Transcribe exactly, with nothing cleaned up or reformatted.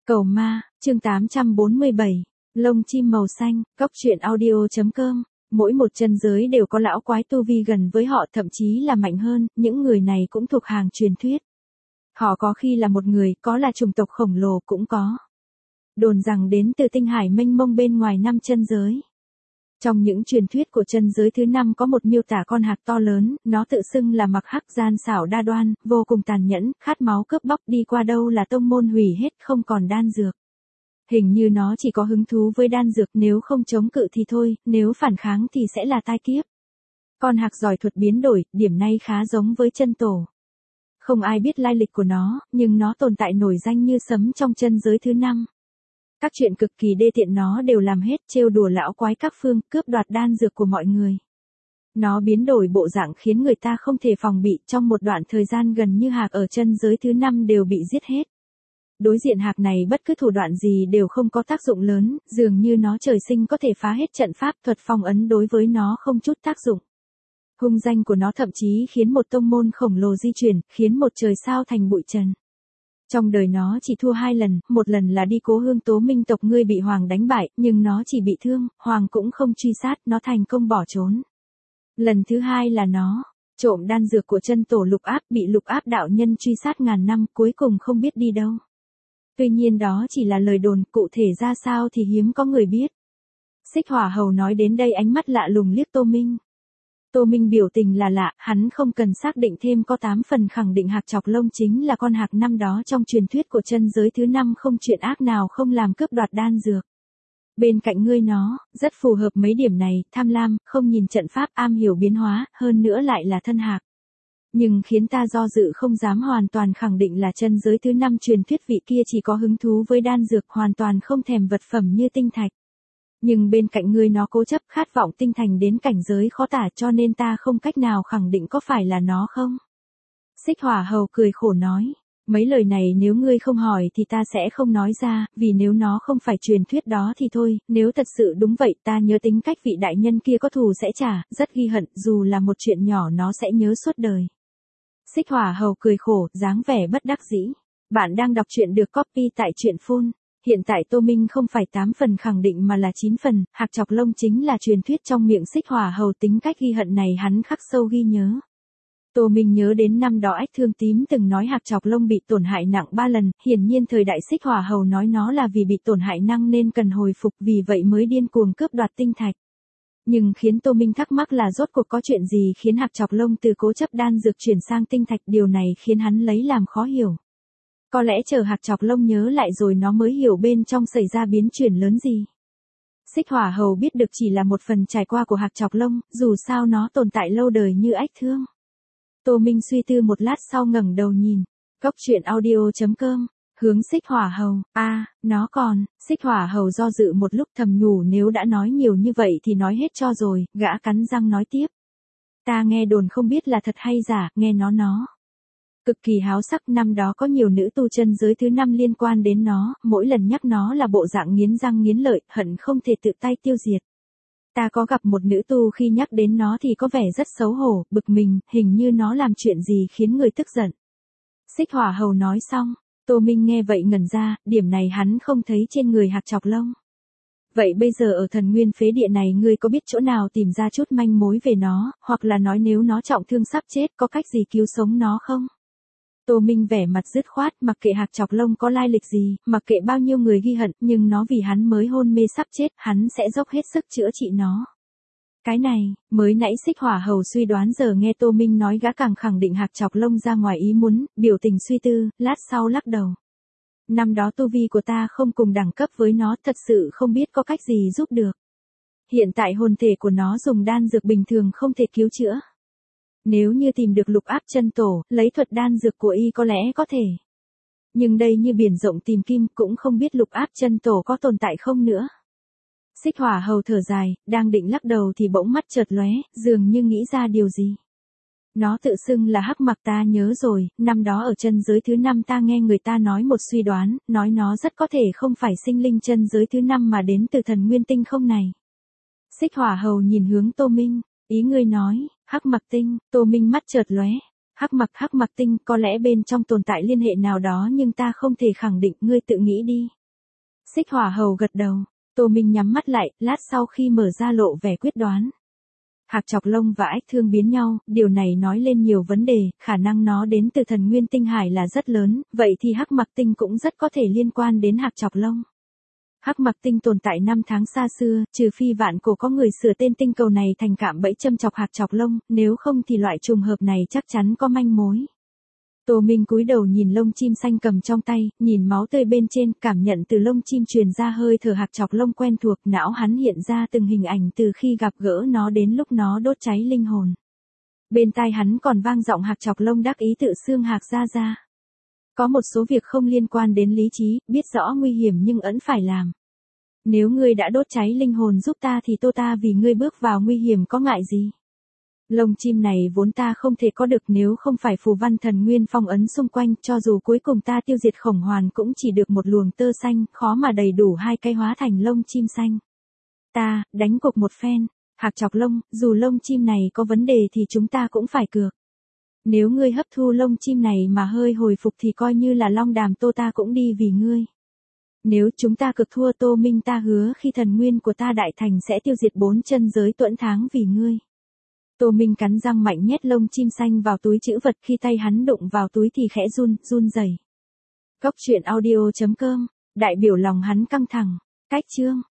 Cầu ma, chương tám trăm bốn mươi bảy, lông chim màu xanh, cóc truyện audio.com. Mỗi một chân giới đều có lão quái tu vi gần với họ, thậm chí là mạnh hơn, những người này cũng thuộc hàng truyền thuyết. Họ có khi là một người, có là chủng tộc khổng lồ cũng có. Đồn rằng đến từ tinh hải mênh mông bên ngoài năm chân giới. Trong những truyền thuyết của chân giới thứ năm có một miêu tả con hạc to lớn, nó tự xưng là mặc hắc, gian xảo đa đoan, vô cùng tàn nhẫn, khát máu cướp bóc, đi qua đâu là tông môn hủy hết, không còn đan dược. Hình như nó chỉ có hứng thú với đan dược, nếu không chống cự thì thôi, nếu phản kháng thì sẽ là tai kiếp. Con hạc giỏi thuật biến đổi, điểm này khá giống với chân tổ. Không ai biết lai lịch của nó, nhưng nó tồn tại nổi danh như sấm trong chân giới thứ năm. Các chuyện cực kỳ đê tiện nó đều làm hết, trêu đùa lão quái các phương, cướp đoạt đan dược của mọi người. Nó biến đổi bộ dạng khiến người ta không thể phòng bị, trong một đoạn thời gian gần như hạc ở chân giới thứ năm đều bị giết hết. Đối diện hạc này bất cứ thủ đoạn gì đều không có tác dụng lớn, dường như nó trời sinh có thể phá hết trận pháp, thuật phong ấn đối với nó không chút tác dụng. Hung danh của nó thậm chí khiến một tông môn khổng lồ di chuyển, khiến một trời sao thành bụi trần. Trong đời nó chỉ thua hai lần, một lần là đi Cố Hương Tố Minh tộc ngươi bị Hoàng đánh bại, nhưng nó chỉ bị thương, Hoàng cũng không truy sát, nó thành công bỏ trốn. Lần thứ hai là nó trộm đan dược của chân tổ Lục Áp, bị Lục Áp đạo nhân truy sát ngàn năm, cuối cùng không biết đi đâu. Tuy nhiên đó chỉ là lời đồn, cụ thể ra sao thì hiếm có người biết. Xích Hỏa Hầu nói đến đây ánh mắt lạ lùng liếc Tô Minh. Tô Minh biểu tình là lạ, hắn không cần xác định thêm, có tám phần khẳng định hạc chọc lông chính là con hạc năm đó trong truyền thuyết của chân giới thứ năm, không chuyện ác nào không làm cướp đoạt đan dược. Bên cạnh ngươi nó, rất phù hợp mấy điểm này, tham lam, không nhìn trận pháp, am hiểu biến hóa, hơn nữa lại là thân hạc. Nhưng khiến ta do dự không dám hoàn toàn khẳng định là chân giới thứ năm truyền thuyết vị kia chỉ có hứng thú với đan dược, hoàn toàn không thèm vật phẩm như tinh thạch. Nhưng bên cạnh ngươi nó cố chấp khát vọng tinh thành đến cảnh giới khó tả, cho nên ta không cách nào khẳng định có phải là nó không. Xích Hỏa Hầu cười khổ nói, mấy lời này nếu ngươi không hỏi thì ta sẽ không nói ra, vì nếu nó không phải truyền thuyết đó thì thôi, nếu thật sự đúng vậy ta nhớ tính cách vị đại nhân kia có thù sẽ trả, rất ghi hận, dù là một chuyện nhỏ nó sẽ nhớ suốt đời. Xích Hỏa Hầu cười khổ, dáng vẻ bất đắc dĩ. Bạn đang đọc truyện được copy tại truyện phun. Hiện tại Tô Minh không phải tám phần khẳng định mà là chín phần, hạc chọc lông chính là truyền thuyết trong miệng Xích Hỏa Hầu, tính cách ghi hận này hắn khắc sâu ghi nhớ. Tô Minh nhớ đến năm đó Ách Thương Tím từng nói hạc chọc lông bị tổn hại nặng ba lần, hiển nhiên thời đại Xích Hỏa Hầu nói nó là vì bị tổn hại nặng nên cần hồi phục, vì vậy mới điên cuồng cướp đoạt tinh thạch. Nhưng khiến Tô Minh thắc mắc là rốt cuộc có chuyện gì khiến hạc chọc lông từ cố chấp đan dược chuyển sang tinh thạch, điều này khiến hắn lấy làm khó hiểu. Có lẽ chờ hạc chọc lông nhớ lại rồi nó mới hiểu bên trong xảy ra biến chuyển lớn gì. Xích Hỏa Hầu biết được chỉ là một phần trải qua của hạc chọc lông, dù sao nó tồn tại lâu đời như Ách Thương. Tô Minh suy tư một lát sau ngẩng đầu nhìn, cóc truyện audio.com, hướng Xích Hỏa Hầu, a à, nó còn, Xích Hỏa Hầu do dự một lúc thầm nhủ nếu đã nói nhiều như vậy thì nói hết cho rồi, gã cắn răng nói tiếp. Ta nghe đồn không biết là thật hay giả, nghe nó nó. Cực kỳ háo sắc, năm đó có nhiều nữ tu chân giới thứ năm liên quan đến nó, mỗi lần nhắc nó là bộ dạng nghiến răng nghiến lợi, hận không thể tự tay tiêu diệt. Ta có gặp một nữ tu khi nhắc đến nó thì có vẻ rất xấu hổ, bực mình, hình như nó làm chuyện gì khiến người tức giận. Xích Hỏa Hầu nói xong, Tô Minh nghe vậy ngẩn ra, điểm này hắn không thấy trên người hạc chọc lông. Vậy bây giờ ở thần nguyên phế địa này ngươi có biết chỗ nào tìm ra chút manh mối về nó, hoặc là nói nếu nó trọng thương sắp chết có cách gì cứu sống nó không? Tô Minh vẻ mặt dứt khoát, mặc kệ hạc chọc lông có lai lịch gì, mặc kệ bao nhiêu người ghi hận, nhưng nó vì hắn mới hôn mê sắp chết, hắn sẽ dốc hết sức chữa trị nó. Cái này, mới nãy Xích Hỏa Hầu suy đoán, giờ nghe Tô Minh nói gã càng khẳng định hạc chọc lông ra ngoài ý muốn, biểu tình suy tư, lát sau lắc đầu. Năm đó tu vi của ta không cùng đẳng cấp với nó, thật sự không biết có cách gì giúp được. Hiện tại hồn thể của nó dùng đan dược bình thường không thể cứu chữa. Nếu như tìm được Lục Áp chân tổ, lấy thuật đan dược của y có lẽ có thể. Nhưng đây như biển rộng tìm kim, cũng không biết Lục Áp chân tổ có tồn tại không nữa. Xích Hỏa Hầu thở dài, đang định lắc đầu thì bỗng mắt chợt lóe, dường như nghĩ ra điều gì. Nó tự xưng là Hắc Mặc, ta nhớ rồi, năm đó ở chân giới thứ năm ta nghe người ta nói một suy đoán, nói nó rất có thể không phải sinh linh chân giới thứ năm mà đến từ thần nguyên tinh không này. Xích Hỏa Hầu nhìn hướng Tô Minh, ý ngươi nói, Hắc Mặc tinh, Tô Minh mắt chợt lóe. Hắc Mặc, Hắc Mặc tinh, có lẽ bên trong tồn tại liên hệ nào đó nhưng ta không thể khẳng định, ngươi tự nghĩ đi. Xích Hỏa Hầu gật đầu. Tô Minh nhắm mắt lại, lát sau khi mở ra lộ vẻ quyết đoán. Hạc Chọc Lông và ách thương biến nhau, điều này nói lên nhiều vấn đề, khả năng nó đến từ thần nguyên tinh hải là rất lớn, vậy thì Hắc Mặc Tinh cũng rất có thể liên quan đến Hạc Chọc Lông. Hắc Mặc Tinh tồn tại năm tháng xa xưa, trừ phi vạn cổ có người sửa tên tinh cầu này thành cạm bẫy châm chọc Hạc Chọc Lông, nếu không thì loại trùng hợp này chắc chắn có manh mối. Tô Minh cúi đầu nhìn lông chim xanh cầm trong tay, nhìn máu tươi bên trên, cảm nhận từ lông chim truyền ra hơi thở Hạc Chọc Lông quen thuộc, não hắn hiện ra từng hình ảnh từ khi gặp gỡ nó đến lúc nó đốt cháy linh hồn. Bên tai hắn còn vang giọng Hạc Chọc Lông đắc ý tự xương Hạc ra ra. Có một số việc không liên quan đến lý trí, biết rõ nguy hiểm nhưng ẩn phải làm. Nếu ngươi đã đốt cháy linh hồn giúp ta thì tô ta vì ngươi bước vào nguy hiểm có ngại gì. Lông chim này vốn ta không thể có được nếu không phải phù văn thần nguyên phong ấn xung quanh, cho dù cuối cùng ta tiêu diệt khổng hoàn cũng chỉ được một luồng tơ xanh, khó mà đầy đủ hai cây hóa thành lông chim xanh. Ta, đánh cuộc một phen, Hạc Chọc Lông, dù lông chim này có vấn đề thì chúng ta cũng phải cược. Nếu ngươi hấp thu lông chim này mà hơi hồi phục thì coi như là long đàm tô ta cũng đi vì ngươi. Nếu chúng ta cực thua Tô Minh ta hứa khi thần nguyên của ta đại thành sẽ tiêu diệt bốn chân giới tuẫn tháng vì ngươi. Tô Minh cắn răng mạnh nhét lông chim xanh vào túi trữ vật, khi tay hắn đụng vào túi thì khẽ run, run rẩy. Cốc truyện audio chấm com, đại biểu lòng hắn căng thẳng. Cách chương.